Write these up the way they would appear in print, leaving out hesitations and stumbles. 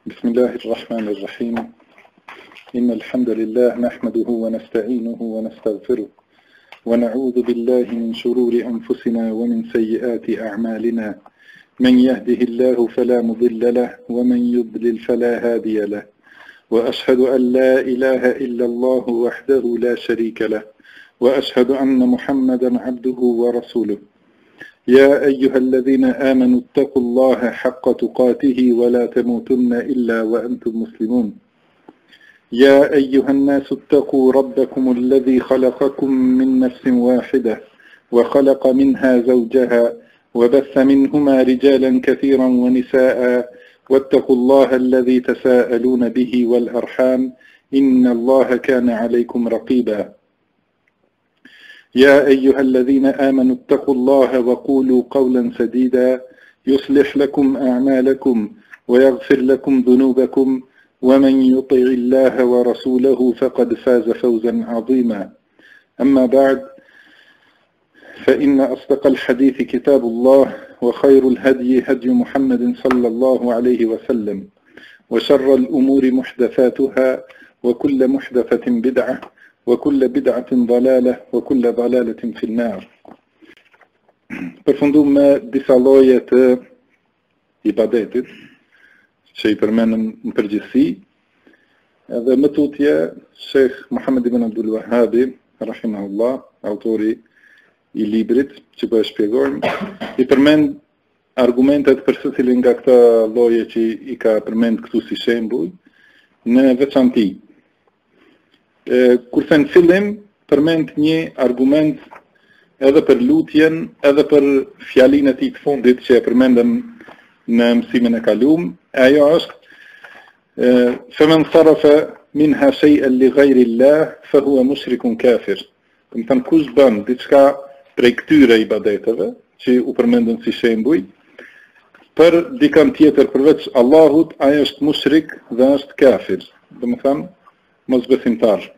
بسم الله الرحمن الرحيم إن الحمد لله نحمده ونستعينه ونستغفره ونعوذ بالله من شرور أنفسنا ومن سيئات أعمالنا من يهده الله فلا مضل له ومن يضلل فلا هادي له وأشهد أن لا إله إلا الله وحده لا شريك له وأشهد أن محمدا عبده ورسوله يا أيها الذين آمنوا اتقوا الله حق تقاته ولا تموتن إلا وأنتم مسلمون يا أيها الناس اتقوا ربكم الذي خلقكم من نفس واحدة وخلق منها زوجها وبث منهما رجالا كثيرا ونساء واتقوا الله الذي تساءلون به والأرحام إن الله كان عليكم رقيبا يا أيها الذين آمنوا اتقوا الله وقولوا قولا سديدا يصلح لكم أعمالكم ويغفر لكم ذنوبكم ومن يطع الله ورسوله فقد فاز فوزا عظيما أما بعد فإن أصدق الحديث كتاب الله وخير الهدي هدي محمد صلى الله عليه وسلم وشر الأمور محدثاتها وكل محدثة بدعة وكل بدعة ضلالة وكل ضلالة في النار. Përfundum me disa lloje të ibadetit që I përmendëm në përgjithësi, edhe më tutje Sheikh Muhammad ibn Abdul Wahhab rahimahullah, autori I librit që po e shpjegojmë, I përmend argumentet për secilin nga këta lloje që I ka përmend këtu si shembull në veçanti. Kurse në fillim përmend një argument edhe për lutjen, edhe për fjalinë e tij të fundit që e përmendëm në mësimin e kaluam, ajo është فَمَنْ صَرَفَ مِنْهَا شَيْئًا لِغَيْرِ اللَّهِ فَهُوَ مُشْرِكٌ كَافِرٌ. Do të thonë kush bën diçka prej këtyre ibadeteve që u përmendën si shembuj për dikën tjetër përveç Allahut, ai është mushrik dhe është kafir. Do të thonë mosbesimtar.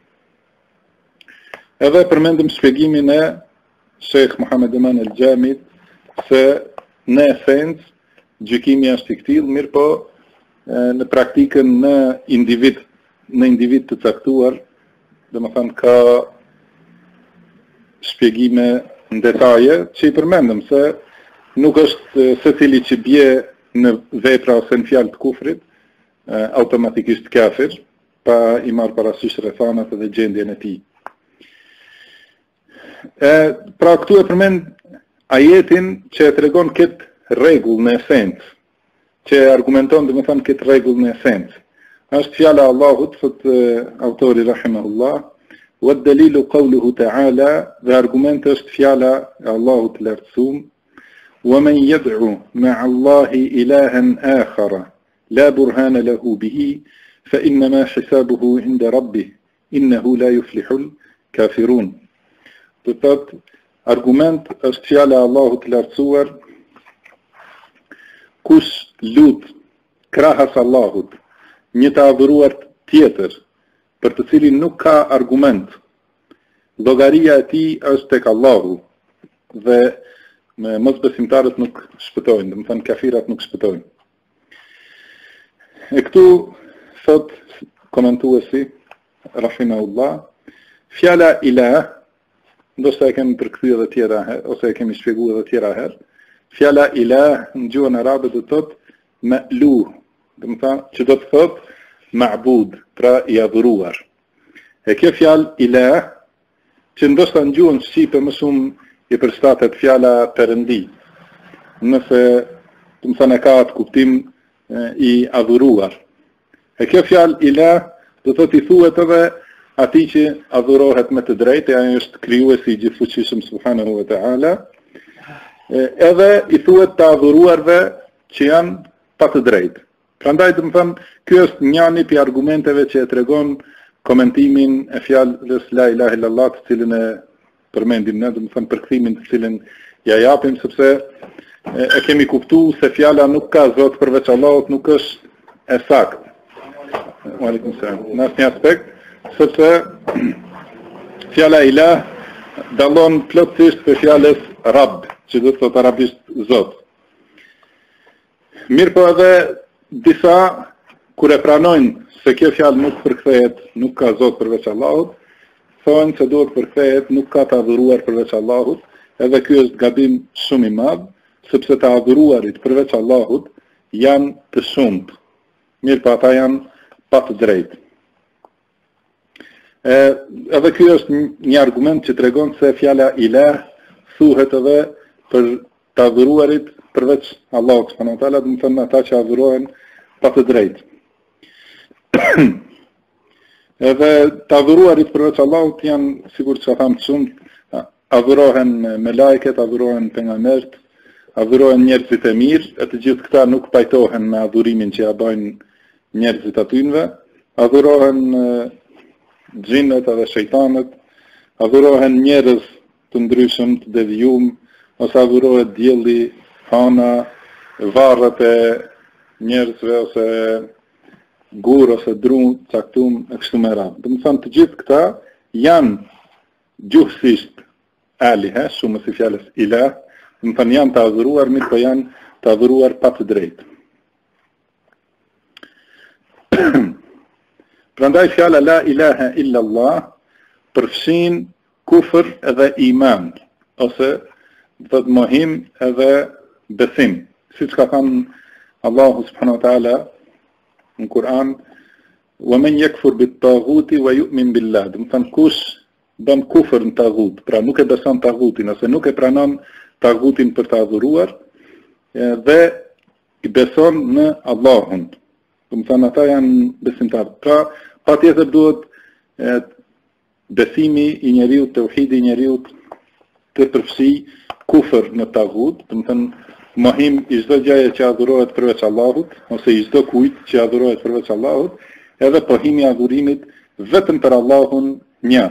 Edhe përmendëm shpjegimin e Sheikh Muhammad Eman el-Gjamit se në esencë gjykimi është I këtillë, mirë po në praktikën në individ të caktuar, domethënë ka shpjegime në detaje që I përmendëm se nuk është secili që bie në vepra ose në fjalë të kufrit automatikisht kafir, pa I marrë parasysh rrethanat dhe gjendjen e tij. Pra këtu e përmend ajetin që e tregon këtë rregull në esencë, që argumenton domethënë këtë rregull në esencë. Është fjala e Allahut, thot autori rahimahullah, wa dalilu qawluhu ta'ala, dhe argumenti është fjala e Allahut të lartësuar, wa man yad'u ma'a Allahi ilahan akhara la burhana lahu bihi fa innama hisabuhu 'inda rabbih innahu la yuflihul kafirun. Do të thotë, argument është fjala e Allahut të lartësuar, kush lut krahas Allahut një të adhuruar tjetër, për të cilin nuk ka argument, llogaria e tij është tek Allahu, dhe mosbesimtarët nuk shpëtojnë, do të thënë kafirat nuk shpëtojnë. E këtu thot komentuesi rahimahullah, fjala ilah, ndoshta e kemi përkthyer edhe tjera herë, ose e kemi shpjeguar edhe tjera herë. Fjala ilah në gjuhën arabe do të thotë ma'luh, do të thonë që do të thotë ma'bud, pra I adhuruar. E kjo fjalë ilah, që ndoshta në gjuhën shqipe më shumë I përshtatet fjala perëndi, nëse do të thonë ka atë kuptim I adhuruar. E kjo fjalë ilah do të thotë I thuhet edhe atij që adhurohet me të drejtë, ai është krijuesi I gjithfuqishëm subhanahu wa ta'ala, edhe I thuhet të adhuruarve që janë pa të drejtë. Prandaj do të them, ky është njëri prej argumenteve që e tregon komentimin e fjalës la ilaha illallah, të cilën e përmendim ne, do të them përkthimin të cilën ja japim, sepse e kemi kuptuar se fjala nuk ka zot përveç Allahut nuk është e saktë. Wa alaikum salam. Në asnjë aspekt, sepse fjala ilah dallon plotësisht për fjalës Rabb, që do të thotë arabisht Zot. Mirë po edhe disa kur e pranojnë se kjo fjalë nuk përkthehet, nuk ka Zot përveç Allahut, thonë se duhet përkthehet nuk ka të adhuruar përveç Allahut, edhe ky është gabim shumë i madh, sepse të adhuruarit përveç Allahut janë të shumt. Mirë, pa ata janë pa të drejtë. Edhe ky është një argument që tregon se fjala ilah thuhet edhe për të adhuruarit përveç Allahut subhanahu wa taala, do të thonë ata që adhurohen pa të drejtë. Edhe të adhuruarit përveç Allahut janë, sigur që thamë shumë, adhurohen me lajket, adhurohen pejgamberët, adhurohen njerëzit e mirë, e të gjithë këta nuk pajtohen me adhurimin që ja bëjnë njerëzit atynve, adhurohen xhinët edhe shejtanët, adhurohen njerëz të ndryshëm, të devijum, ose adhurohet dielli, hana, varret e njerëzve ose gur ose dru, caktum e kështu me radhë. Do të thonë të gjithë këta janë gjuhësisht alihe, shumë si fjalës ilah, do të thonë janë të adhuruar, mirë po janë të adhuruar pa të drejtë. Prandaj fjala la ilaha illa Allah përfshin kufër edhe iman, ose do të mohim edhe besim. Siç ka thënë Allahu subhanahu wa taala në Kur'an, wa man yakfur bit-taghuti wa yu'min billah. Do të thonë kush bën kufër në taghut, pra nuk e beson taghutin ose nuk e pranon taghutin për të adhuruar, dhe i beson në Allahun. Do të thonë ata janë besimtarë. Pra patjetër duhet besimi i njeriu, tauhidi i njeriu të përfshi kufër në taghut, do të thonë mohim i çdo gjëje që adhurohet përveç Allahut, ose i çdo kujt që adhurohet përveç Allahut, edhe pohimi i adhurimit vetëm për Allahun një.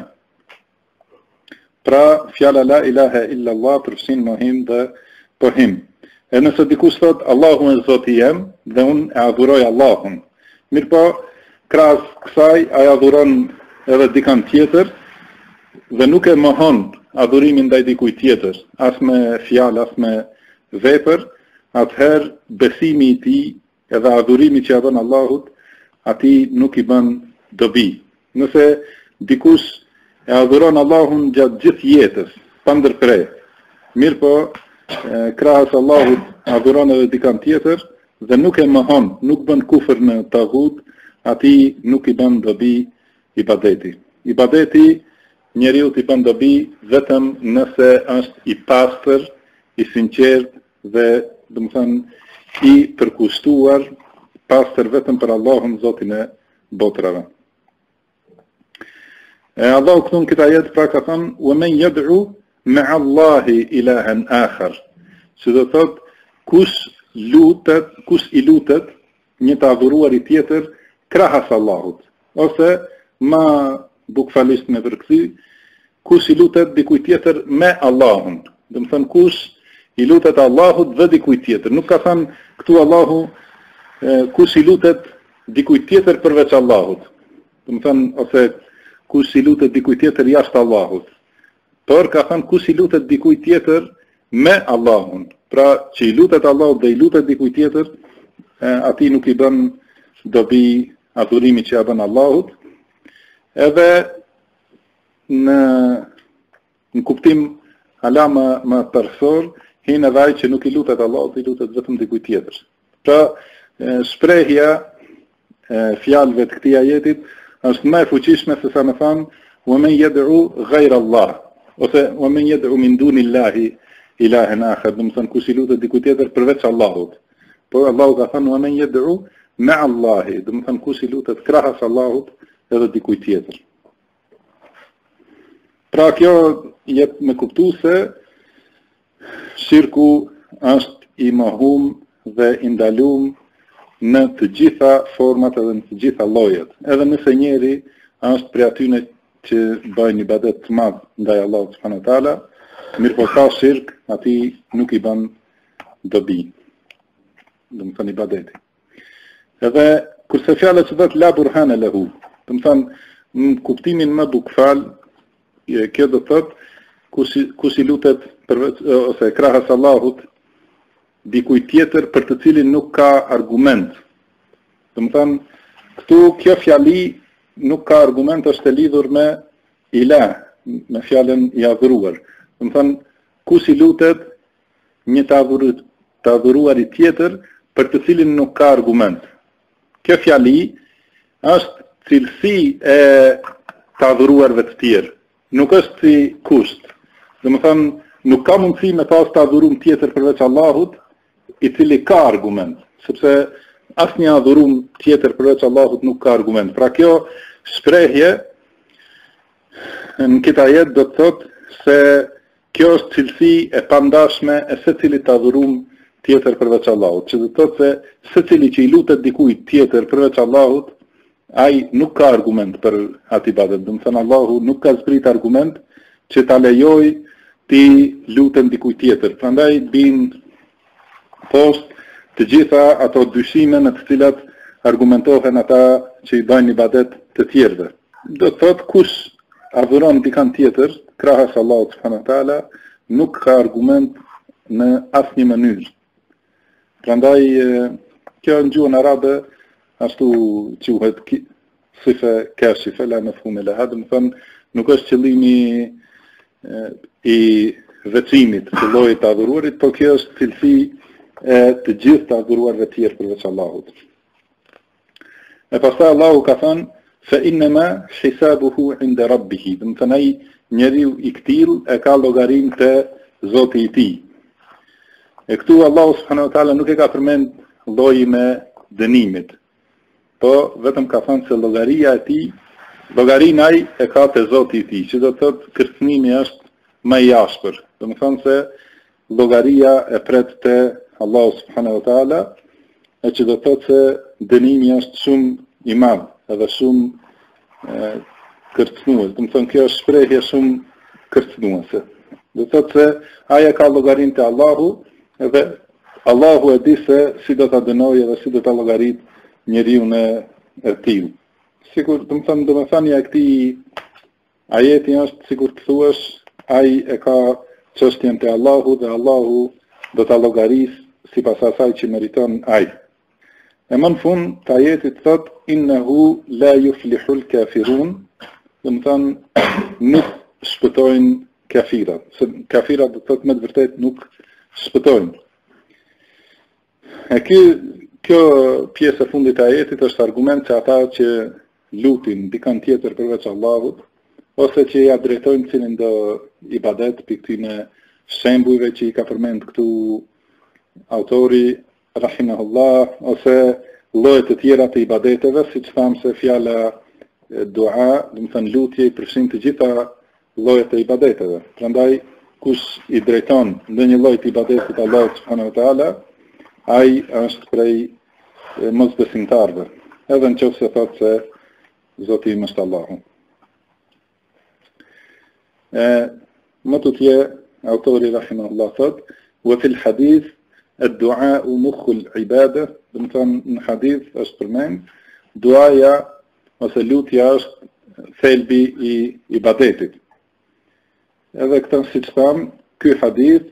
Pra, fjala la ilaha illa Allah përfshin mohim dhe pohim. E nëse dikush thot Allahu është Zoti jem dhe unë e adhuroj Allahun, mirë po, krahas kësaj ai adhuron edhe dikant tjetër dhe nuk e mohon adhurimin ndaj dikujt tjetër, as me fjalë, as me vepër, atëherë besimi i tij edhe adhurimi që ja bën Allahut, atij nuk i bën dobi. Nëse dikush e adhuron Allahun gjatë gjithë jetës, pa ndërprer, mirë po, krahas Allahut adhuron edhe dikant tjetër dhe nuk e mohon, nuk bën kufër në taghut, atij nuk i bën dobi ibadeti. Ibadeti njeriu i bën dobi vetëm nëse është i pastër, i sinqert dhe, do të thënë, i përkushtuar, pastër vetëm për Allahun, Zotin e botrave. Allahu këtu në këtë ajet pra ka thënë wa man yad'u ma'a Allahi ilahan akhar. Që do thotë kush i lutet një të adhuruar i tjetër krahas Allahut, ose ma bukfalisht me përkthy, kush i lutet dikujt tjetër me Allahun. Do të thënë kush i lutet Allahut dhe dikujt tjetër. Nuk ka thënë këtu Allahu kush i lutet dikujt tjetër përveç Allahut. Do të thënë ose kush i lutet dikujt tjetër jashtë Allahut. Por ka thënë kush i lutet dikujt tjetër me Allahun. Pra që i lutet Allahut dhe i lutet dikujt tjetër, atij nuk i bën dobi adhurimi që ja bën Allahut. Edhe në kuptim hala më përthor, hinë edhe ai që nuk i lutet Allahut, i lutet vetëm dikujt tjetër. Pra shprehja fjalëve të këtij ajetit është më e fuqishme se sa më thanë wa man yad'u ghayra Allah, ose wa man yad'u min dunillahi ilahan akhar, do të thonë kush i lutet dikujt tjetër përveç Allahut. Por Allahu ka thënë wa man yad'u ma'a Allahi, do të thonë kush i lutet krahas Allahut edhe dikujt tjetër. Pra kjo jep me kuptu se shirku është i mohum dhe i ndalum në të gjitha format edhe në të gjitha llojet. Edhe nëse njeri është prej atyre që bëjnë ibadet të madh ndaj Allahut subhanahu wa taala, mirëpo ka shirk, atij nuk i bën dobi. Do të thonë ibadeti. Edhe kurse fjala që thotë la burhana lahu, do të thonë në kuptimin më bukfal, kjo do thotë kush i lutet ose krahas Allahut dikujt tjetër për të cilin nuk ka argument Do të thënë, këtu kjo fjali nuk ka argument, është e lidhur me ilah, me fjalën i adhuruar. Do të thënë, kush i lutet një të adhuruari tjetër për të cilin nuk ka argument. Kjo fjali është cilësi e të adhuruarve të tjerë, nuk është si kusht. Do të thënë, nuk ka mundësi me pas të adhurum tjetër përveç Allahut, i cili ka argument, sepse asnjë adhurum tjetër përveç Allahut nuk ka argument. Pra kjo shprehje në këtë ajet do të thotë se kjo është cilësi e pandashme e secilit adhurum tjetër përveç Allahut, që do të thotë se secili që i lutet dikujt tjetër përveç Allahut, ai nuk ka argument për atë ibadet. Do të thënë, Allahu nuk ka zbrit argument që ta lejoj ti lutem dikujt tjetër. Prandaj bin post të gjitha ato dyshime në të cilat argumentohen ata që i bajnë ibadet të tjerëve. Do të thotë, kush adhuron dikant tjetër krahas Allahut subhanahu wa taala nuk ka argument në asnjë mënyrë. Prandaj kjo në gjuhën arabe ashtu quhet sife kashife la mafhum laha, do të thonë nuk është qëllimi i veçimit të llojit të adhuruarit, por kjo është cilësi e të gjithë të adhuruarve të tjerë përveç Allahut. E pastaj Allahu ka thënë fa innama hisabuhu inda rabbih, do të thënë ai njeriu i ktill e ka llogarinë te Zoti i tij. E këtu Allahu subhanahu wa taala nuk e ka përmend llojin e dënimit, po vetëm ka thënë se llogaria e tij, llogarinë ai e ka te Zoti i tij, që do të thotë kërcënimi është më i ashpër. Do të thonë se llogaria e pret te Allahu subhanahu wa taala, e që do të thotë se dënimi është shumë i madh, edhe shumë kërcënues. Do të thonë kjo është shprehje shumë kërcënuese. Do të thotë se ai ka llogarinë te Allahu, edhe Allahu e di se si do ta dënojë dhe si do ta llogarit njeriu e tillë. Sigur, do të thënia e këtij ajeti është sikur të thuash, ai e ka çështjen te Allahu dhe Allahu do ta llogarisë sipas asaj që meriton ai. E më në fund të ajetit thot innehu la yuflihul kafirun, do të thonë nuk shpëtojnë kafirat. Se kafirat do të thotë me të vërtetë nuk shpëtojnë. E kjo pjesë e fundit e ajetit është argument që ata që lutin dikant tjetër përveç Allahut, ose që ja drejtojnë cilin do ibadet për këtyne shembujve që i ka përmend këtu autori rahimahullah, ose llojet e tjera të ibadeteve, siç thamë se fjala dua, do të thënë lutje, i përfshin të gjitha llojet e ibadeteve. Prandaj kush i drejton ndonjë lloj të ibadetit Allahut subhanahu wa taala, ai është prej mosbesimtarëve, edhe nëse thotë se Zoti im është Allahu. Më tutje autori rahimahullah thot wa fil hadith ad-du'a mukhu al-ibada, do të thonë në hadith është përmend duaja ose lutja është thelbi i ibadetit. Edhe këtë siç tham, ky hadith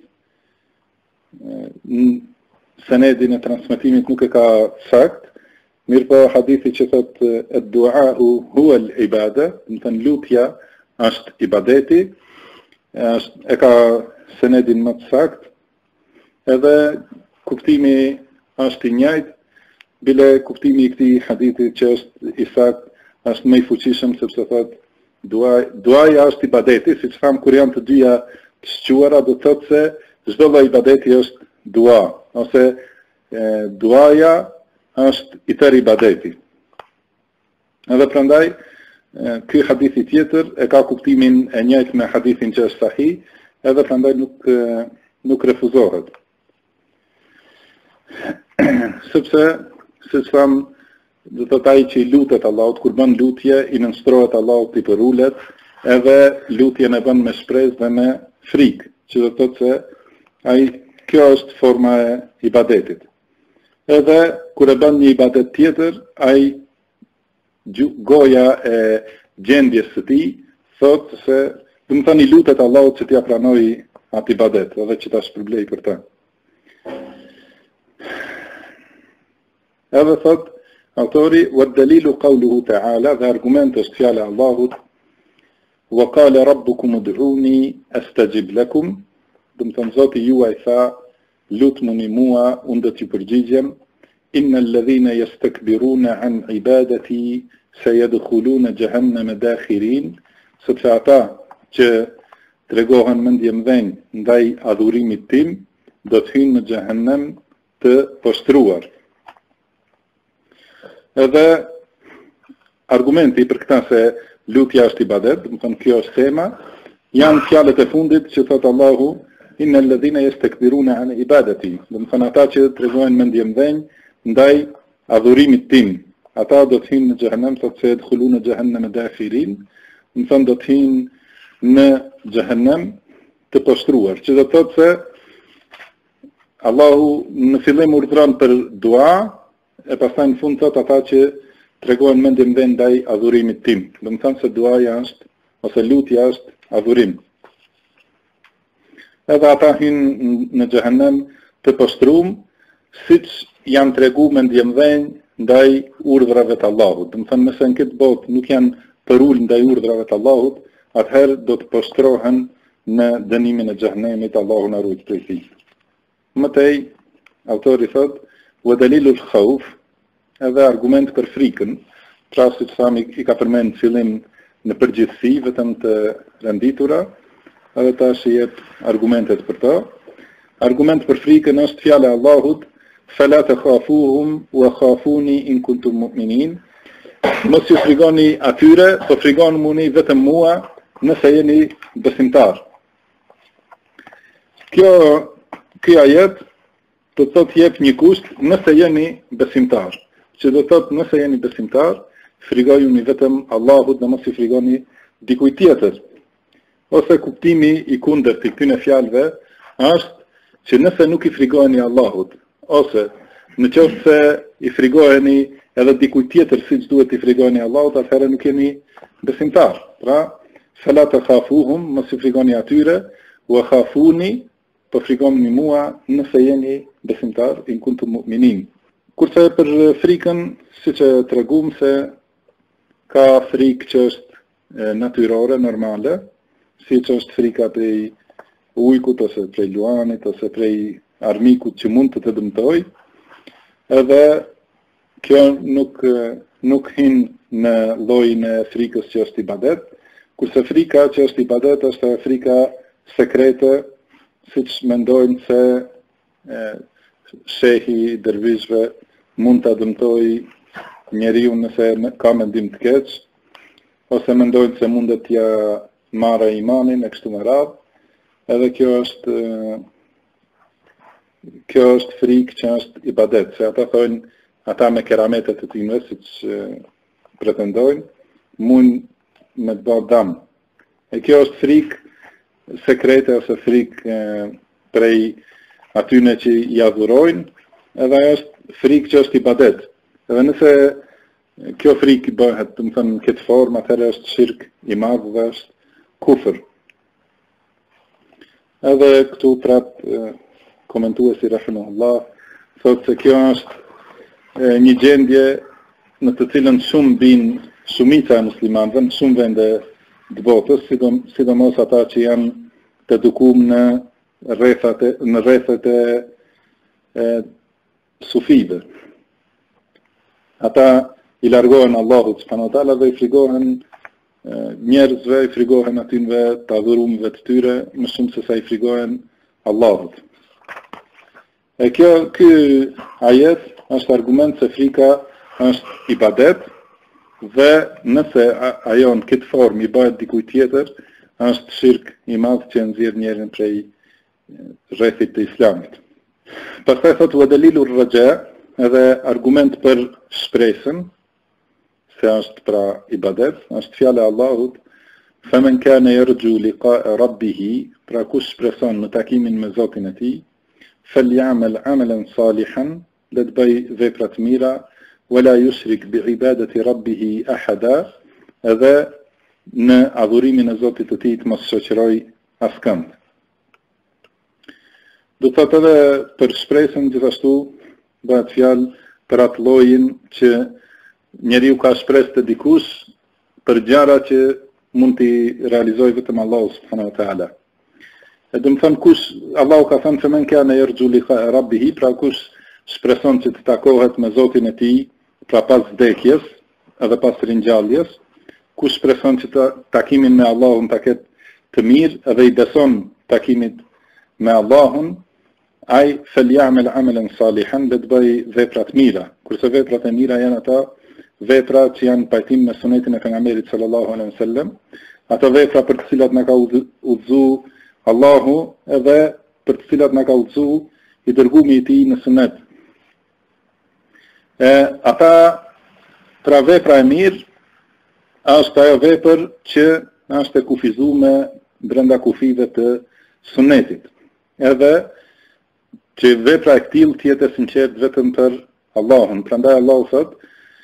në senedin e transmetimit nuk e ka sakt, mirë po hadithi që thot ad-du'a huwa al-ibada, do të thënë lutja është ibadeti, e ka senedin më të sakt, edhe kuptimi është i njëjtë, bile kuptimi i këtij hadithi që është i sakt është më i fuqishëm, sepse thot duaja është ibadeti, siç tham kur janë të dyja të shquara, do të thotë se çdo lloj ibadeti është dua, ose duaja është i tërë ibadeti. Edhe prandaj ky hadithi tjetër e ka kuptimin e njëjtë me hadithin që është sahih, edhe prandaj nuk refuzohet. Sepse siç tham, do të thotë ai që i lutet Allahut, kur bën lutje, i nënshtrohet Allahut i përulet, edhe lutjen e bën me shpresë dhe me frikë, që do të thotë se kjo është forma e ibadetit. Edhe kur e bën një ibadet tjetër, ai goja e gjendjes së tij thotë se, do të thonë, i lutet Allahut që t'ia pranojë atë ibadet, edhe që ta shpërblej për ta. Edhe thot, Autori, "Wad-dalilu qawluhu ta'ala", dhe argument është fjala e Allahut, "Wa qala rabbukum ud'uni astajib lakum", do të thonë Zoti juaj tha, lutmuni mua, unë do t'ju përgjigjem, "Innal ladhina yastakbiruna an ibadati sayadkhuluna jahannama dakhirin", sepse ata që tregohen mendje mdhenj ndaj adhurimit tim, do të hynë në xhehenem të poshtruar. Edhe argumenti për këta se lutja është ibadet, më thënë kjo është tema, janë fjalët e fundit që thotë Allahu, "Innal ladhina yastakbiruna an ibadati", do të thënë ata që tregojnë mendje mdhenj ndaj adhurimit tim, ata do të hynë në xhehenem, thotë se yadkhuluna jahannama dakhirin, do të thënë do të hynë në xhehenem të poshtruar, që do të thotë se Allahu në fillim urdhron për dua, e pastaj në fund thot ata që tregojnë mendje mdhenj ndaj adhurimit tim. Do të thonë se duaja është ose lutja është adhurim. Edhe ata hynë në xhehenem të poshtruar, siç janë treguar mendje mdhenj ndaj urdhrave të Allahut. Do të thonë nëse në këtë botë nuk janë përul ndaj urdhrave të Allahut, atëherë do të poshtrohen në dënimin e xhehenemit, Allahu na ruaj prej tij. Mëtej, autori thot, "Wa dalilul khawf", edhe argument për frikën, pra si që thami i ka përmend fillim në përgjithësi, vetëm të renditura, edhe tash i jep argumentet për to. Argument për frikën është fjala e Allahut, "Fala takhafuhum wa khafuni in kuntum mu'minin", mos ju frikoni atyre, po frikoni muni vetëm mua nëse jeni besimtar. Kjo ajet do të thotë jep një kusht nëse jeni besimtar. Që do të thotë nëse jeni besimtar, frikojuni vetëm Allahut dhe mos i frikoni dikujt tjetër. Ose kuptimi i kundërt i këtyre fjalëve është që nëse nuk i frikojeni Allahut, ose në qoftë se i frikojeni edhe dikujt tjetër siç duhet i frikojeni Allahut, atëherë nuk jeni besimtar. Pra, "Fala takhafuhum", mos i frikoni atyre, "wa khafuni", po frikoni mua nëse jeni besimtar, in kuntum mu'minin. Kurse për frikën, siç e tregum se ka frikë që është natyrore, normale, siç është frika prej ujkut ose prej luanit ose prej armikut që mund të të dëmtojë. Edhe kjo nuk hin në llojin e frikës që është ibadet, kurse frika që është ibadet është frika sekrete, siç mendojnë se shehi i dervishëve mund ta dëmtojë njeriu nëse ka mendim të keq, ose mendojnë se mundet t'ja marrë imanin e kështu me radhë. Edhe kjo është frikë që është ibadet, se ata thonë, ata me kerametet të tyre, siç pretendojnë, mund me të bëjë dëm. E kjo është frikë sekrete ose frikë prej atyne që i adhurojnë, edhe ajo është frikë që është ibadet. Edhe nëse kjo frikë bëhet, do të thënë në këtë formë, atëherë është shirk i madh dhe është kufër. Edhe këtu prap komentuesi rahimahullah thotë se kjo është një gjendje në të cilën shumë bin shumica e muslimanëve në shumë vende të botës, sidomos ata që janë të edukuar në rrethet e sufive. Ata i largohen Allahut subhanahu wa taala dhe i frigohen njerëzve, i frigohen atynve të adhurumëve të tyre më shumë se sa i frigohen Allahut. E ky ajet është argument se frika është ibadet dhe nëse ajo në këtë formë i bëhet dikujt tjetër, është shirk i madh që nxjerr njerin prej rrethit të Islamit. Pastaj thotë wa dalilur raja, edhe argument për shpresën, se është pra ibadet, është fjala e Allahut, "Faman kana yarju liqa'a rabbih", pra kush shpreson në takimin me Zotin e tij, "falyamal 'amalan salihan", le të bëj vepra të mira, "wala yushrik bi'ibadati rabbih ahada", edhe në adhurimin e Zotit të tij të mos shoqëroj askënd. Do të thotë edhe për shpresën gjithashtu bëhet fjalë për atë llojin që njeriu ka shpresë të dikush për gjëra që mund t'i realizojë vetëm Allahu subhanahu wa taala. E do të thënë kush Allahu ka thënë femen kana yarju liqa rabbihi, pra kush shpreson që të takohet me Zotin e tij pra pas vdekjes edhe pas ringjalljes, kush shpreson që takimin me Allahun ta ketë të mirë edhe i beson takimit me Allahun, ai falyamal amalan salihan, le të bëj vepra të mira. Kurse veprat e mira janë ata vepra që janë pajtim me sunetin e pejgamberit sallallahu alaihi wasallam, ato vepra për të cilat na ka udhëzu Allahu edhe për të cilat na ka udhëzu i dërgumi i tij në sunet. Ata pra vepra e mirë është ajo vepër që është e kufizuar brenda kufive të sunetit. Edhe që vepra e këtillë të jetë e sinqertë vetëm për Allahun. Prandaj Allahu thotë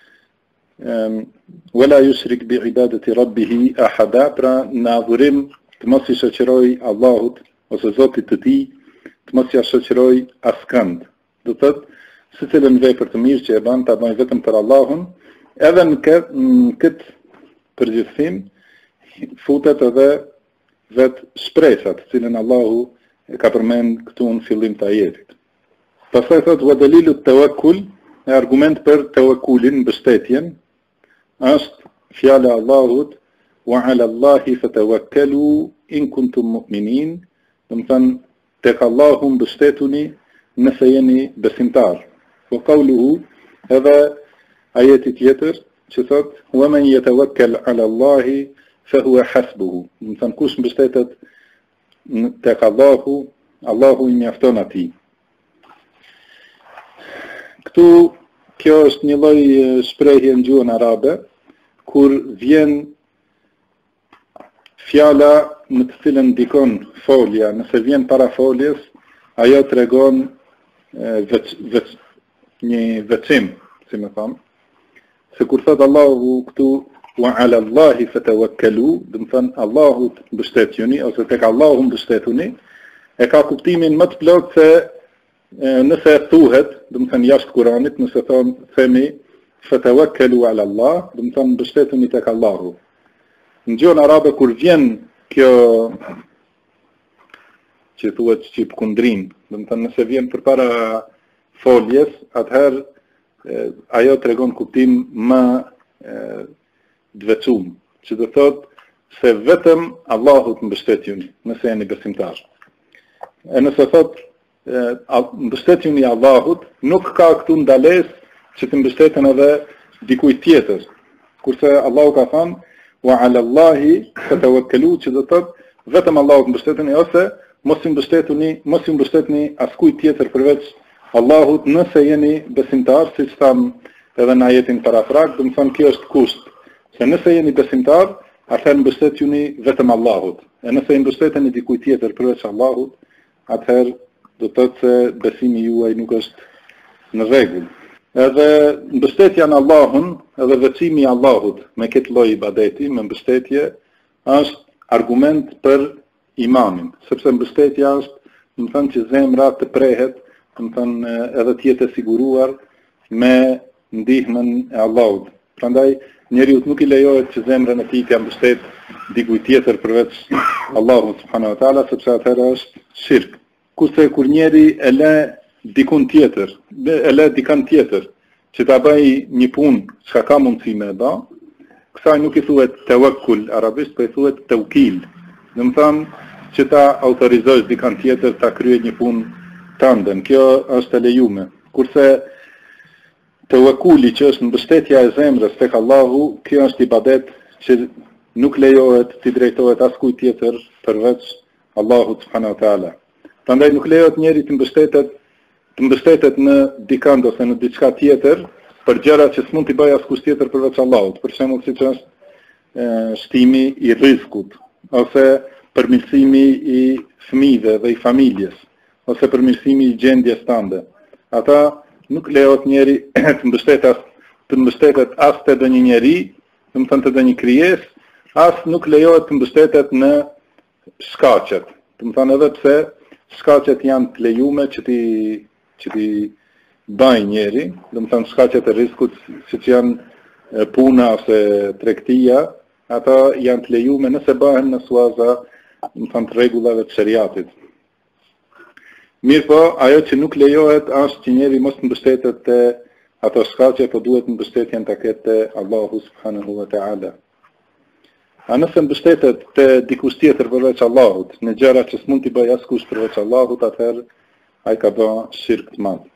wala yushrik bi ibadati rabbih ahada, pra në adhurim të mos i shoqëroj Allahut ose Zotit të tij, të mos ia shoqëroj askënd. Do thotë secilën vepër të mirë që e bën ta bëj vetëm për Allahun, edhe në këtë përgjithësim futet edhe vetë shpresat, të cilën Allahu e ka përmend këtu në fillim të ajetit. Pastaj thotë wa dalilu tawakkul, argument për tawakkulin, mbështetjen, është fjala e Allahut wa ala Allahi fatawakkalu in kuntum mu'minin, do të thënë tek Allahu mbështetuni nëse jeni besimtar. Wa qawluhu, edhe ajeti tjetër që thotë wa man yatawakkal ala Allahi fa huwa hasbuhu, do të thënë kush mbështetet tek Allahu, Allahu i mjafton atij. Këtu kjo është një lloj shprehje në gjuhën arabe, kur vjen fjala në të cilën ndikon folja, nëse vjen para foljes, ajo tregon një veçim, si më tham. Se kur thot Allahu këtu wa ala Allahi fatawakkalu, do të thënë Allahut mbështetuni ose tek Allahu mbështetuni, e ka kuptimin më të plotë se nëse thuhet, do të thënë jashtë Kuranit, nëse themi fatawakkalu ala Allah, do të thënë mbështetuni tek Allahu. Në gjuhën arabe kur vjen kjo që thuhet çipkundrin, do të thënë nëse vjen përpara foljes, atëherë ajo tregon kuptim më të veçuar, që do thotë se vetëm Allahut mbështetuni nëse jeni besimtar. E nëse thotë mbështetjuni Allahut, nuk ka këtu ndalesë që të mbështeten edhe dikujt tjetër. Kurse Allahu ka thënë wa ala Allahi fatawakkalu, që do thotë vetëm Allahut mbështeteni ose mos i mbështetni askujt tjetër përveç Allahut nëse jeni besimtar, siç tham edhe në ajetin parafrak, do të thonë kjo është kusht. Se nëse jeni besimtar, atëherë mbështetjuni vetëm Allahut. E nëse i mbështeteni dikujt tjetër përveç Allahut, atëherë do të thotë se besimi juaj nuk është në rregull. Edhe mbështetja në Allahun, edhe veçimi i Allahut me këtë lloj ibadeti, me mbështetje, është argument për imanin, sepse mbështetja është, do të thënë që zemra të prehet, do të thënë edhe të jetë e siguruar me ndihmën e Allahut. Prandaj njeriu nuk i lejohet që zemrën e tij të mbështet dikujt tjetër përveç Allahut subhanahu wa taala, sepse atëherë është shirk. Kurse kur njeri e lë dikun tjetër, e lë dikën tjetër që ta bëj një punë çka ka mundësi me bë, kësaj nuk i thuhet tawakkul arabisht, po i thuhet tawkil. Do të thonë që ta autorizojë dikën tjetër ta kryejë një punë tënde. Kjo është e lejuar. Kurse tawakkuli që është mbështetja e zemrës tek Allahu, kjo është ibadet që nuk lejohet të drejtohet askujt tjetër përveç Allahut subhanahu wa taala. Prandaj nuk lejohet njeri të mbështetet në dikand ose në diçka tjetër për gjëra që s'mund t'i bëjë askush tjetër përveç Allahut. Për shembull, siç është shtimi i rrezikut, ose përmirësimi i fëmijëve dhe i familjes, ose përmirësimi i gjendjes tënde. Ata nuk lejohet njeri të mbështetet as te ndonjë njeri, do të thënë te ndonjë krijesë, as nuk lejohet të mbështetet në shkaqet. Do të thënë edhe pse shkaqet janë të lejume që ti bëjë njeri, do të thënë shkaqet e rrezikut, siç janë puna ose tregtia, ata janë të lejume nëse bëhen në suaza, më thënë, të rregullave të shariatit. Mirë po, ajo që nuk lejohet është që njeri mos të mbështetet të ato shkaqe, po duhet mbështetjen të ketë Allahu subhanahu wa ta'ala. A nëse mbështetet të dikush tjetër përveç Allahut, në gjëra që s'mund t'i bëj askush përveç Allahut, atëherë ai ka bërë shirk të madh.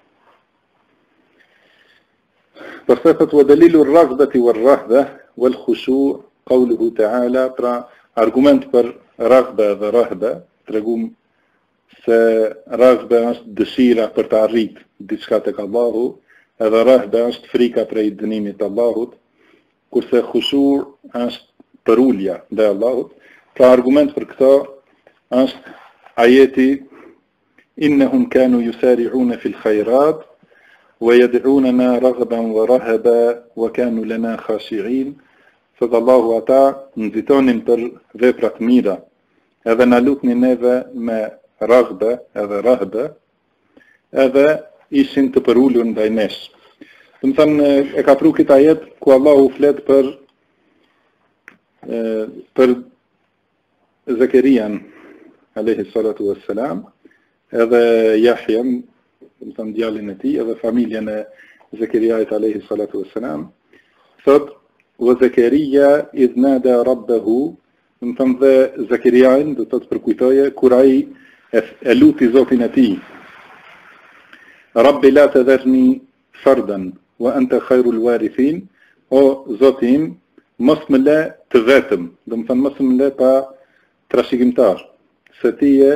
Pastaj thotë wa dalilu ar-raghbati war-rahba wal-khushu' qawluhu ta'ala, pra argument për raghba dhe rahba, tregum se raghba është dëshira për të arritur diçka tek Allahu, edhe rahba është frika prej dënimit të Allahut, kurse khushu' është përulja dhe Allahut. Pra argument për këto është ajeti innahum kanu yusari'una fil khairat wa yad'unana raghaban wa rahaba wa kanu lana khashi'in. Thot Allahu, ata nxitonin për vepra të mira, edhe na lutnin neve me raghba edhe rahba, edhe ishin të përulur ndaj nesh. Do të thënë, e ka pru këtë ajet ku Allahu flet për Zakarian alayhi salatu wassalam, edhe Yahyan, do të thënë djalin e tij, edhe familjen e Zakariait alayhi salatu wassalam. Thot wa Zakaria idh nada rabbahu, do të thënë dhe Zakariain do të përkujtoje kur ai e luti Zotin e tij. Rabbi la tadharni fardan wa anta khairul warithin, o Zoti im, mos më le të vetëm, do të thënë mos më le pa trashëgimtar, se ti je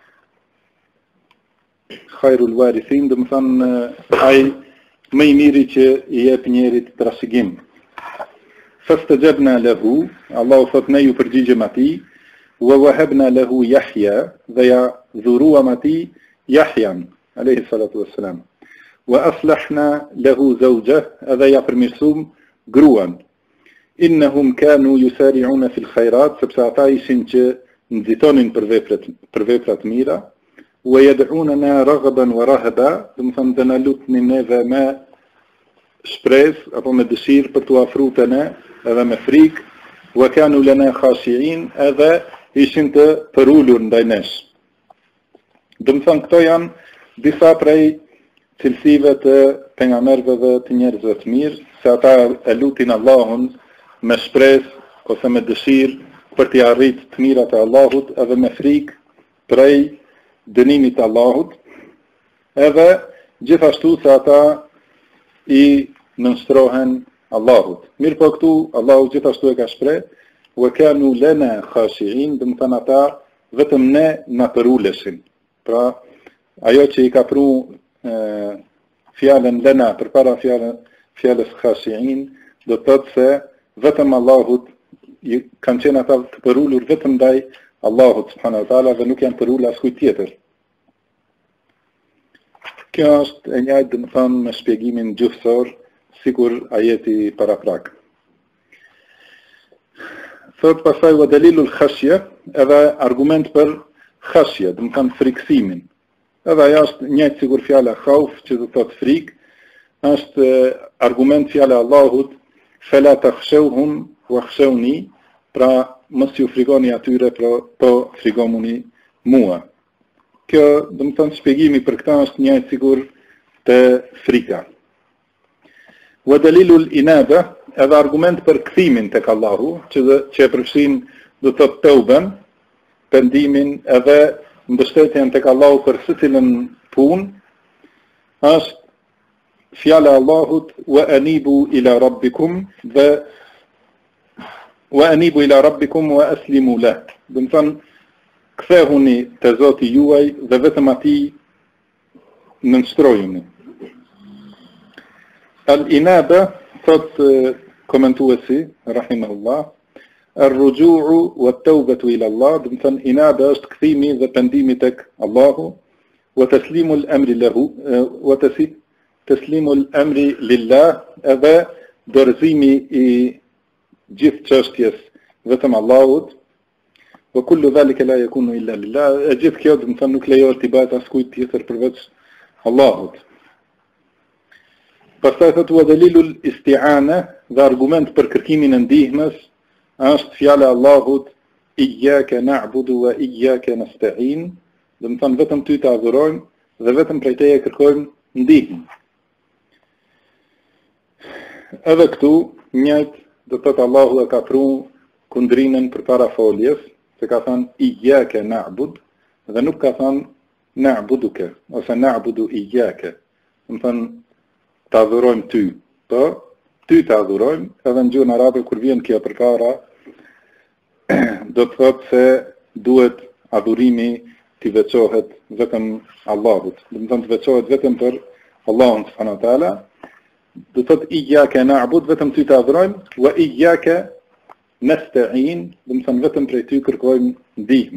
khairul warithin, do të thënë ai më i miri që i jep njerit trashëgim. Fastajabna lahu, Allahu thot ne ju përgjigjëm atij, wa wahabna lahu Yahya, dhe ja dhuruam atij Yahyan alayhi salatu wassalam. Wa aslahna lahu zawjah, edhe ja përmirësum gruan. Innahum kanu yusari'una fil khairat, sepse ata ishin që nxitonin për veprat mira, wa yad'unana raghaban wa rahaba, do të thënë dhe na lutnin neve me shpresë apo me dëshirë për t'u afruar te ne, edhe me frikë, wa kanu lana khashi'in, edhe ishin të përulur ndaj nesh. Do të thënë këto janë disa prej cilësive të pejgamberëve dhe të njerëzve të mirë, se ata e lutin Allahun me shpresë ose me dëshirë për t'i arritur të mirat e Allahut, edhe me frikë prej dënimit të Allahut, edhe gjithashtu se ata i nënshtrohen Allahut. Mirë po këtu Allahu gjithashtu e ka shpreh wa kanu lana khashi'in, do të thënë ata vetëm ne na përuleshin. Pra ajo që i ka pru fjalën lana përpara fjalës khashi'in, do të thotë se vetëm Allahut kanë qenë ata të përulur vetëm ndaj Allahut subhanahu wa taala dhe nuk janë përulur askujt tjetër. Kjo është e njëjtë, do të thënë, me shpjegimin gjuhësor, sikur ajeti paraprak. Thot pasaj wa dalilul khashya, edhe argument për khashya, do të thënë frikësimin. Edhe ajo është njëjtë sikur fjala khauf, që do të thotë frikë, është argument fjala Allahut fela takhshawhum wakhshawni, pra mos ju frikoni atyre, po frikoni mua. Kjo, do të thënë, shpjegimi për këtë është njëjtë sikur të frika. Wa dalilul inaba, edhe argument për kthimin tek Allahu, që e përfshin do të thotë tauben, pendimin, edhe mbështetjen tek Allahu për secilën punë, është fjala e Allahut wa anibu ila rabbikum wa aslimu lah. Do të thonë, kthehuni te Zoti juaj dhe vetëm atij nënshtrojuni. Al-inaba, thot komentuesi rahimahullah, ar-ruju'u wat-tawbatu ila Allah, do të thënë inaba është kthimi dhe pendimi tek Allahu, wa taslimu al-amri lahu, wa taslimu al-amri lillah, edhe dorëzimi i gjithë çështjes vetëm Allahut, wa kullu dhalika la yakunu illa lillah, e gjithë kjo do të thënë nuk lejohet të bëhet askujt tjetër përveç Allahut. Pastaj thot wa dalilul isti'ana dhe argument për kërkimin e ndihmës është fjala e Allahut Iyyaka na'budu wa iyyaka nasta'in, do të thonë vetëm ty të adhurojmë dhe vetëm prej teje kërkojmë ndihmë. Edhe këtu njëjtë do të thotë Allahu e ka pru kundrinën përpara foljes, se ka thënë Iyyaka na'bud dhe nuk ka thënë na'buduka ose na'budu iyyaka. Do të thonë të adhurojmë ty, po ty të adhurojmë, edhe në gjuhën arabe kur vjen kjo përpara do të thotë se duhet adhurimi të veçohet vetëm Allahut. Do të thonë të veçohet vetëm për Allahun subhanahu wa taala. Do të thotë Iyyaka na'bud, vetëm ty të adhurojmë, wa iyyaka nasta'in, do të thonë vetëm prej ty kërkojmë ndihmë.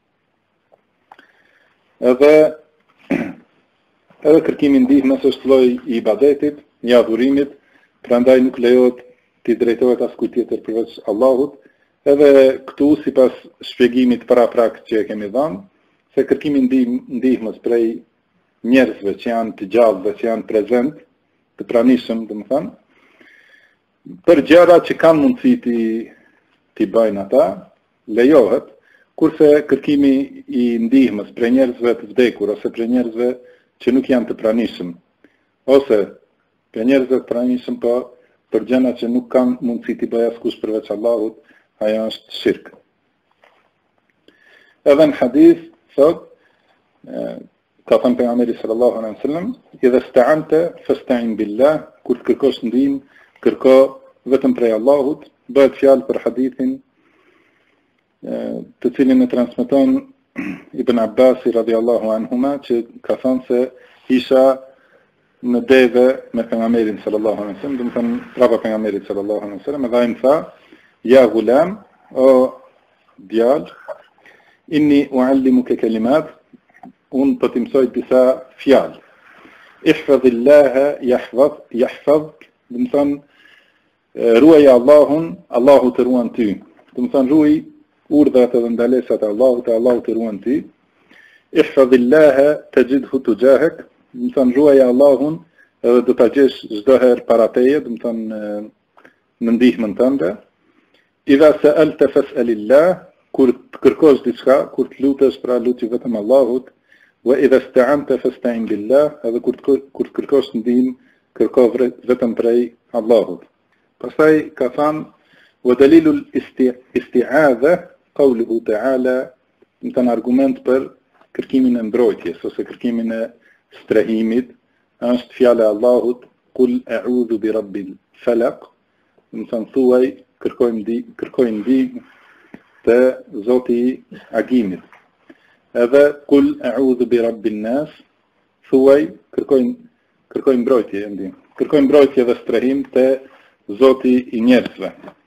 Edhe kërkimi ndihmës është lloj i ibadetit, i adhurimit, prandaj nuk lejohet të drejtohet askujt tjetër përveç Allahut. Edhe këtu sipas shpjegimit paraprak që e kemi dhënë, se kërkimi ndihmës prej njerëzve që janë të gjallë dhe që janë prezent, të pranishëm, domethënë, për gjëra që kanë mundësi t'i bëjnë ata, lejohet, kurse kërkimi i ndihmës prej njerëzve të vdekur ose prej njerëzve që nuk janë të pranishëm, ose prej njerëzve të pranishëm, po për gjëra që nuk kanë mundësi t'i bëjë askush përveç Allahut, ajo është shirk. Edhe në hadith thot, ka thënë pejgamberi sallallahu alaihi wasallam, idha sta'anta fasta'in billah, kur të kërkosh ndihmë, kërko vetëm prej Allahut. Bëhet fjalë për hadithin të cilin e transmeton Ibn Abbas radhiyallahu anhuma, që ka thënë se isha në deve me pejgamberin sallallahu alaihi wasallam, do të thënë prapa pejgamberit sallallahu alaihi wasallam, dhe ai më tha: "Ya gulam, o djalë, inni uallimuka kalimat, unë po t'i mësoj disa fjalë. Ihfazillaha yahfazuk, do të thonë ruaj Allahun, Allahu të ruan ty. Do të thonë ruaj urdhat edhe ndalesat e Allahut të ruan ty. Ihfazillaha tajidhu tujahak, do të thonë ruaj Allahun edhe do ta gjesh çdo herë para teje, do të thonë në ndihmën tënde. Idha sa'alta fas'alillah, kur të kërkosh diçka, kur të lutesh, pra lutje vetëm Allahut. Wa idha sta'anta fasta'in billah, edhe kur të kërkosh ndihmë, kërko vetëm prej Allahut. Pastaj ka thënë wa dalilul isti'adha qawluhu ta'ala, në të argument për kërkimin e mbrojtjes ose kërkimin e strehimit, është fjala e Allahut kul a'udhu bi rabbil falaq, në të thuaj kërkoj ndihmë të Zoti i agimit. Edhe kul a'udhu bi rabbin nas, thuaj kërkoj mbrojtje ndihmë. Kërkoj mbrojtje dhe strehim të Zoti i njerëzve.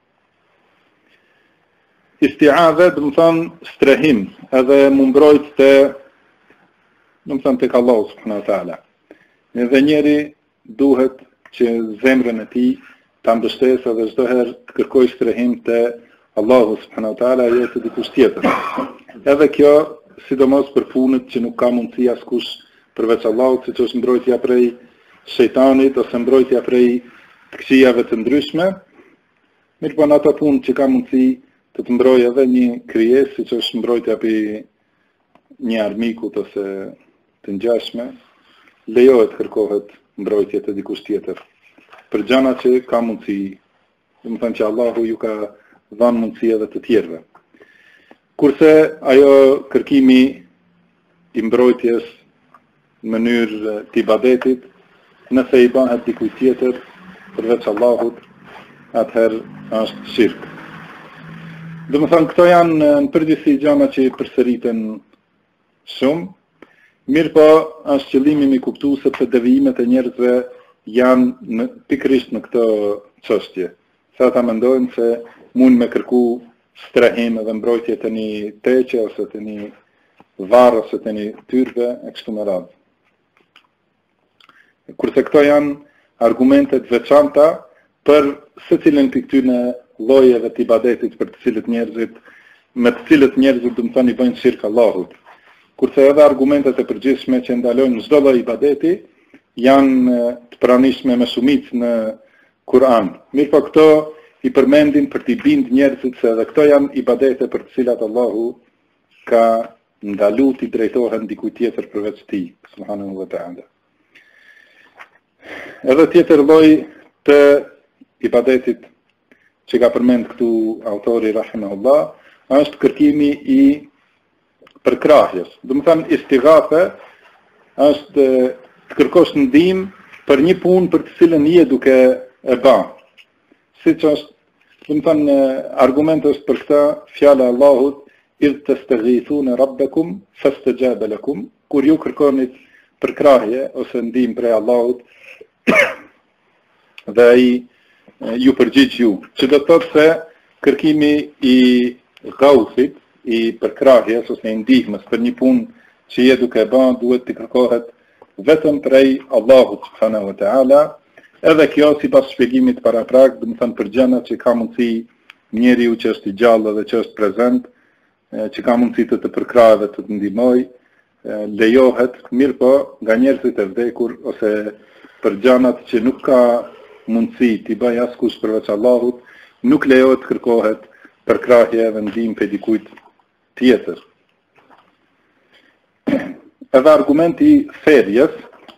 Isti'adha do të thonë strehim, edhe më mbrojt të, do të thonë tek Allahu subhanahu wa taala. Edhe njeri duhet që zemrën e tij ta mbështesë dhe çdo herë të kërkoj strehim të Allahu subhanahu wa taala, jo të dikush tjetër. Edhe kjo, sidomos për punët që nuk ka mundësi askush përveç Allahut, siç është mbrojtja prej shejtanit ose mbrojtja prej të këqijave të ndryshme, mirë po në ato punë që ka mundësi të mbrojë edhe një krijesë, siç është mbrojtja për një armikut ose të ngjashme, lejohet kërkohet mbrojtje të dikush tjetër. Për gjëra që ka mundësi, do të thonë që Allahu ju ka dhënë mundësi edhe të tjerëve. Kurse ajo kërkimi i mbrojtjes në mënyrë të ibadetit, nëse i bëhet dikujt tjetër përveç Allahut, atëherë është shirk. Dhe më thënë, këto janë në përgjithësi gjëra që i përsëriten shumë, mirë po është qëllimi mi kuptu sepse devijimet e njerëzve janë pikërisht në këtë çështje. Sa ata mendojnë se mund me kërku strehim edhe mbrojtje të një teqe, ose të një varë, ose të një tyrbe, e kështu me radhë. Kurse këto janë argumentet veçanta për secilin për këtyre llojeve të ibadetit për të cilët njerëzit, me të cilët njerëzit do të thonë i bëjnë shirk Allahut. Kurse edhe argumentet e përgjithshme që ndalojnë çdo lloj ibadeti janë të pranishme me shumicë në Kur'an. Mirë po këto i përmendin për t'i bind njerëzit se edhe këto janë ibadete për të cilat Allahu ka ndalu t'i drejtohen dikujt tjetër përveç tij, subhanahu wa ta'ala. Edhe tjetër lloj të ibadetit që ka përmend këtu autori rahimahullah është kërkimi i përkrahjes. Do të thënë istighathe është të kërkosh ndihmë për një punë për të cilën je duke e bërë. Siç është, do të thënë argument është për këtë fjala e Allahut idh tastaghithuna rabbakum fastajaba lakum, kur ju kërkonit përkrahje ose ndihmë prej Allahut dhe ai ju përgjigj ju, që do të thotë se kërkimi i gauthit, i përkrahjes ose i ndihmës për një punë që je duke bën duhet të kërkohet vetëm prej Allahut subhanahu wa ta'ala, edhe kjo sipas shpjegimit paraprak, do të thënë për gjëra që ka mundësi njeriu që është i gjallë dhe që është prezent, që ka mundësi të përkraheve të ndihmoj, lejohet, mirë po nga njerëzit e vdekur ose për gjanat që nuk ka mundësi t'i bëj askush përveç Allahut, nuk lejohet kërkohet përkrahje dhe ndihmë për dikujt tjetër. Edhe argumenti therjes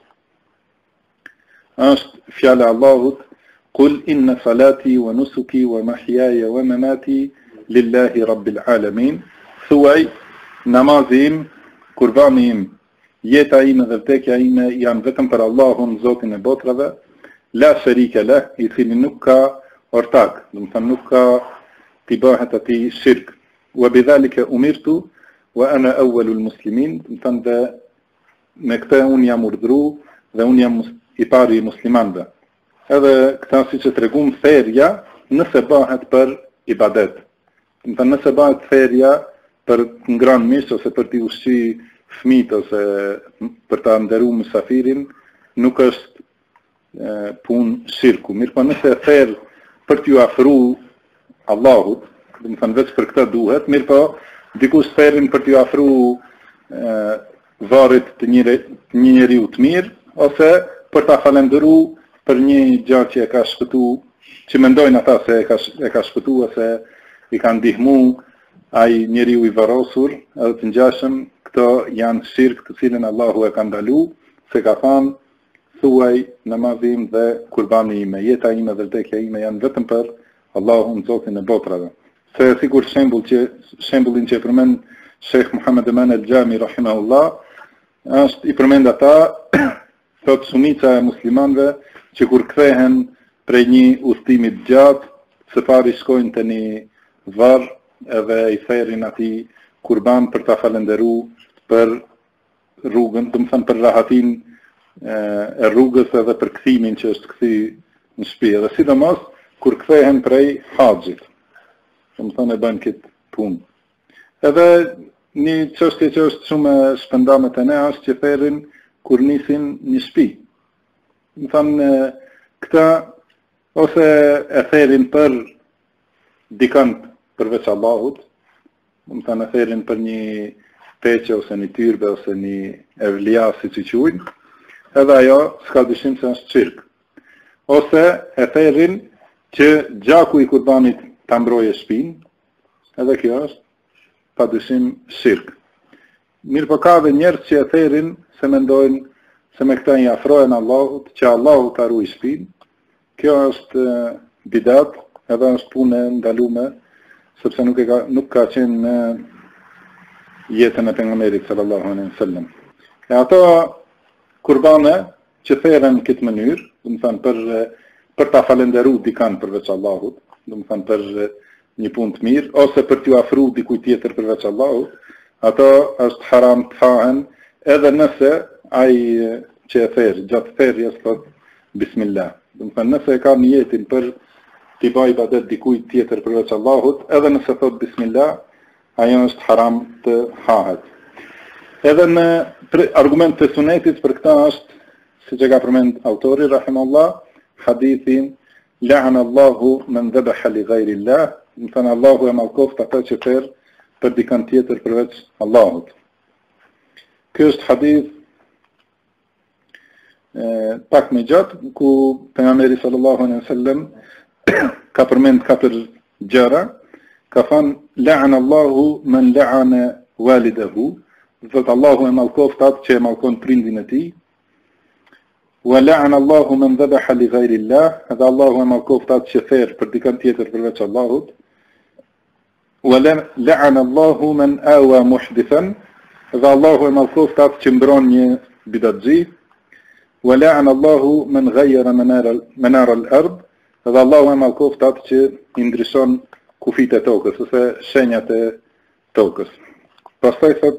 është fjala e Allahut Qul inna salati wa nusuki wa mahyaya wa mamati lillahi rabbil alamin. Thuaj, namazi im, kurbani im, jeta ime dhe vdekja ime janë vetëm për Allahun, Zotin e botrave, la sharika lah, i cili nuk ka ortak, do të thënë nuk ka t'i bëhet atij shirk. Wa bidhalika umirtu wa ana awwalul muslimin, do të thënë dhe me këtë unë jam urdhëru dhe unë jam i pari i muslimanëve. Edhe këta siç e tregum therja nëse bëhet për ibadet. Do të thënë nëse bëhet therja për të ngrënë mish ose për t'i ushqy fëmijët ose për ta nderuar mysafirin, nuk është punë shirku. Mirë po nëse e therr për t'ju afruar Allahut, do të thënë vetë për këtë duhet, mirë po dikush therrin për t'ju afruar varrit të një njeriu të mirë ose për ta falendëruar për një gjë që e ka shpëtuar, që mendojnë ata se e ka shpëtuar ose i ka ndihmuar ai njeriu i varrosur, edhe të ngjashëm, këto janë shirk të cilën Allahu e ka ndaluar, se ka thënë thuaj namazim dhe kurbani ime, jeta ime dhe vdekja ime janë vetëm për Allahun, Zotin e botrave. Se sikur shembullin që e përmend Sheikh Muhammad Eman el-Jami rahimahullah, është i përmend ata thot shumica e muslimanëve që kur kthehen prej një udhëtimi të gjatë, së pari shkojnë te një varr edhe i therrin atij kurban për ta falendëruar për rrugën, do të thënë për rahatin e rrugës edhe për kthimin që është kthy në shtëpi, dhe sidomos kur kthehen prej haxhit. Do të thënë e bën këtë punë. Edhe një çështje që është shumë e shpendame te ne është që therrin kur nisin një shtëpi. Do të thënë këta ose e therrin për dikant përveç Allahut, do të thënë e therrin për një peqe ose një tyrbe ose një evlia siç i quajnë, edhe ajo s'ka dyshim se është shirk. Ose e therrin që gjaku i kurbanit ta mbrojë shtëpinë, edhe kjo është pa dyshim shirk. Mirë po ka dhe njerëz që e therrin se mendojnë se me këta i afrohen Allahut, që Allahu ta ruaj shtëpinë. Kjo është bidat, edhe është punë e ndaluar, sepse nuk ka qenë në jetën e pejgamberit sallallahu alaihi wasallam. E ato kurbane që therren në këtë mënyrë, do të thënë për ta falendëruar dikant përveç Allahut, do të thënë për një punë të mirë ose për t'u afruar dikujt tjetër përveç Allahut, ato është haram të fahen, edhe nëse ai që e therr gjatë therrjes thot bismillah. Do të thënë nëse e ka niyetin për t'i bëj ibadet dikujt tjetër përveç Allahut, edhe nëse thot bismillah, ajo është haram të hahet. Edhe në argument të sunetit për këta është, siç e ka përmend autori rahimahullah, hadithin la'ana Allahu man dhabaha li ghayri Allah, do të thënë Allahu e mallkoft ata që therr për dikant tjetër përveç Allahut. Ky është hadith pak më gjatë, ku pejgamberi sallallahu alaihi wasallam ka përmend 4 gjëra, ka thënë la'ana Allahu man la'ana walidahu, thotë Allahu e mallkoft atë që e mallkon prindin e tij, wa la'ana Allahu man dhabaha li ghayri Allah, edhe Allahu e mallkoft atë që therr për dikën tjetër përveç Allahut, wa la'ana Allahu man awa muhdithan, edhe Allahu e mallkoft atë që mbron një bidatxhi, wa la'ana Allahu man ghayyara manar al-ard, edhe Allahu e mallkoft atë që i ndryshon kufit e tokës, ose shenjat e tokës. Pastaj thot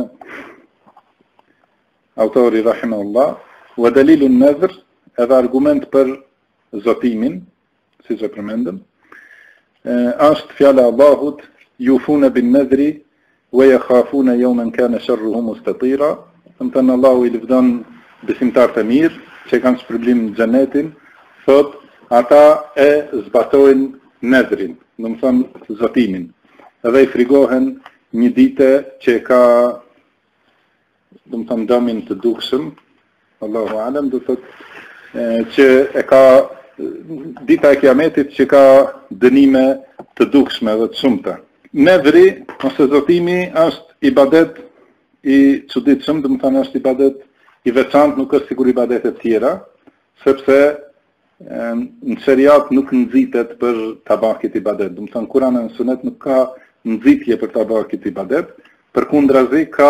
autori rahimahullah, wa dalilun nadhr, edhe argument për zotimin, siç e përmendëm, është fjala e Allahut, yufuna bin nadhri wa yakhafuna yawman kana sharruhu mustatira, thënë Allahu i lëvdon besimtarët e mirë që kanë shpërblim në xhenetin, thot ata e zbatojnë nadhrin, do të thonë zotimin, edhe i frigohen një dite që ka, do të thonë dëmin të dukshëm, Allahu alem, do thotë që e ka dita e kiametit që ka dënime të dukshme dhe të shumta. Nadhri ose zotimi është ibadet i çuditshëm, do të thonë është ibadet i veçantë, nuk është sikur ibadetet tjera, sepse në sheriat nuk nxitet për tabakit ibadet. Do të thonë Kurani dhe Sunet nuk ka nxitje për tabakit ibadet, përkundrazi ka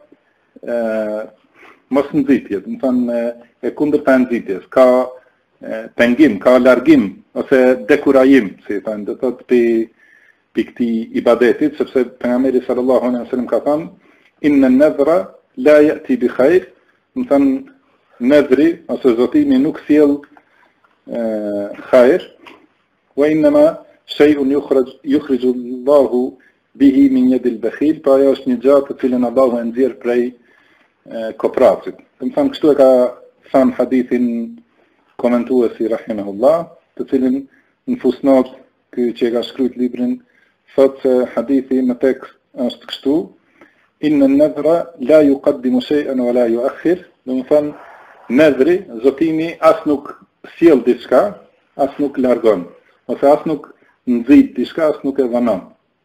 mos nxitje, do të thonë e kundërta e nxitjes, ka pengim, ka largim ose dekurajim, si thonë, do thotë pi këtij ibadetit, sepse pejgamberi sallallahu alaihi wasallam ka thënë inna an-nadhra la ya'ti bi khair, do të thonë nadhri ose zotimi nuk sjell khair, wa innama shay'un yukhriju Allahu bihi min yadi al-bakhil, pa ajo është një gjatë të cilën Allahu e nxjerr prej kopracit. Do të thonë kështu e ka thënë hadithin komentuesi rahimahullah, të cilin në fusnot ky që e ka shkruajtur librin thotë se hadithi me tekst është kështu: inna an-nadhra la yuqaddimu shay'an wa la yu'akhir, do të thonë nadhri, zotimi as nuk sjell diçka, as nuk largon, ose as nuk nxit diçka, as nuk e dhanon.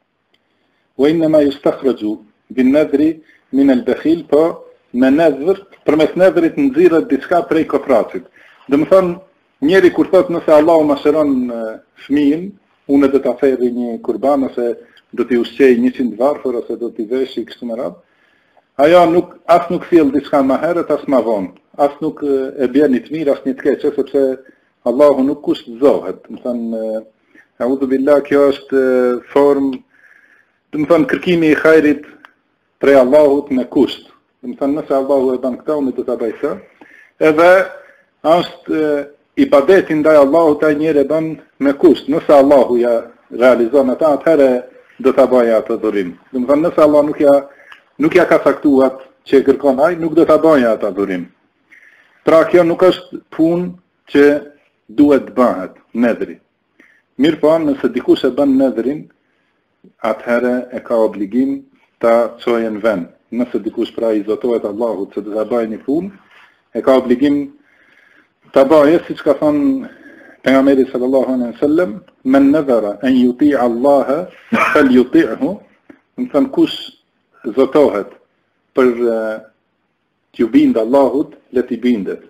Wa innama yustakhraju bin-nadhri min al-bakhil, po me nadhr, përmes nadhrit nxirret diçka prej kopracit. Do të thonë njeri kur thotë nëse Allahu më shëron fëmijën, unë do ta thërri një kurban ose do t'i ushqej 100 varfër ose do t'i veshi kështu me radhë. Ajo as nuk sjell diçka më herët as më vonë, as nuk e bën një të mirë as një të keq, sepse Allahu nuk kushtzohet. Do të thonë a'udhu billah, kjo është formë, do të thonë kërkimi i hajrit prej Allahut me kusht. Do të thonë nëse Allahu e bën këtë, unë do ta bëj këtë. Edhe është ibadeti ndaj Allahut ai njeri e bën me kusht. Nëse Allahu ja realizon atë, atëherë do ta bëjë atë adhurim. Do të thonë nëse Allah nuk ja ka saktuar që e kërkon ai, nuk do ta bëjë atë adhurim. Pra kjo nuk është punë që duhet të bëhet, nadhri. Mirë po, nëse dikush e bën nadhrin, atëherë e ka obligim ta çojë në vend. Nëse dikush pra i zotohet Allahut se do ta bëjë një punë, e ka obligim ta bëjë, siç ka thënë pejgamberi sallallahu alaihi wasallam, men nadhara an yuti'a Allah falyuti'hu, do të thonë kush zotohet për t'ju bindë Allahut, le t'i bindet.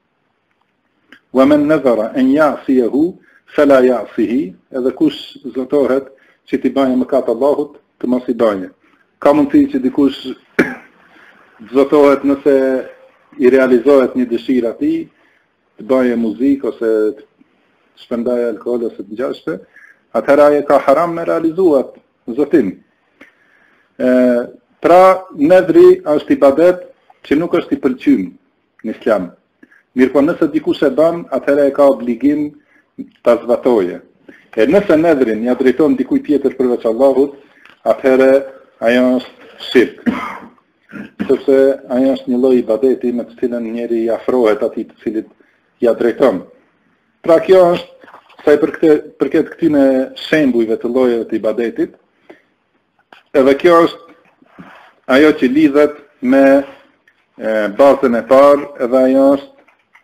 Wa men nadhara an ya'siyahu fala ya'sihi, edhe kush zotohet që t'i bëjë mëkat Allahut, të mos i bëjë. Ka mundësi që dikush zotohet nëse i realizohet një dëshirë atij, të bëjë muzikë ose të shpendajë alkool ose të ngjashme, atëherë ai ka haram me realizuar zotim. Pra nadhri është ibadet që nuk është i pëlqyer në Islam. Mirë po nëse dikush e bën, atëherë e ka obligim ta zbatojë. E nëse nadhrin ja drejton dikujt tjetër përveç Allahut, atëherë ajo është shirk. Sepse ajo është një lloj ibadeti me të cilën njeri i afrohet atij të cilit ja drejton. Pra kjo është sa i përket këtyre shembujve të llojeve të ibadetit. Edhe kjo është ajo që lidhet me bazën e parë, edhe ajo është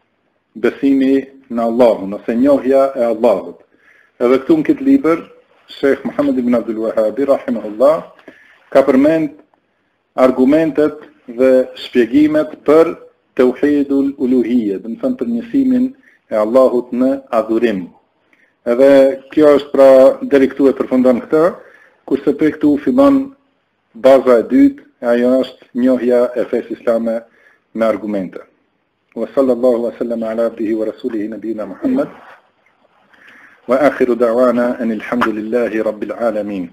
besimi në Allahun, ose njohja e Allahut. Edhe këtu në këtë libër, Sheikh Muhammad ibn Abdul Wahhabi, rahimahullah, ka përmend argumentet dhe shpjegimet për tauhidul uluhiyya, do të thënë për njësimin e Allahut në adhurim. Edhe kjo është pra deri këtu e përfundon këtë, kurse për këtu fillon baza e dytë, ajo është njohja e fesë islame me argumente. Wa sallallahu wa sallam ala abdihi wa rasulihi nabiyina Muhammad wa akhiru da'wana anil hamdulillahi rabbil alamin.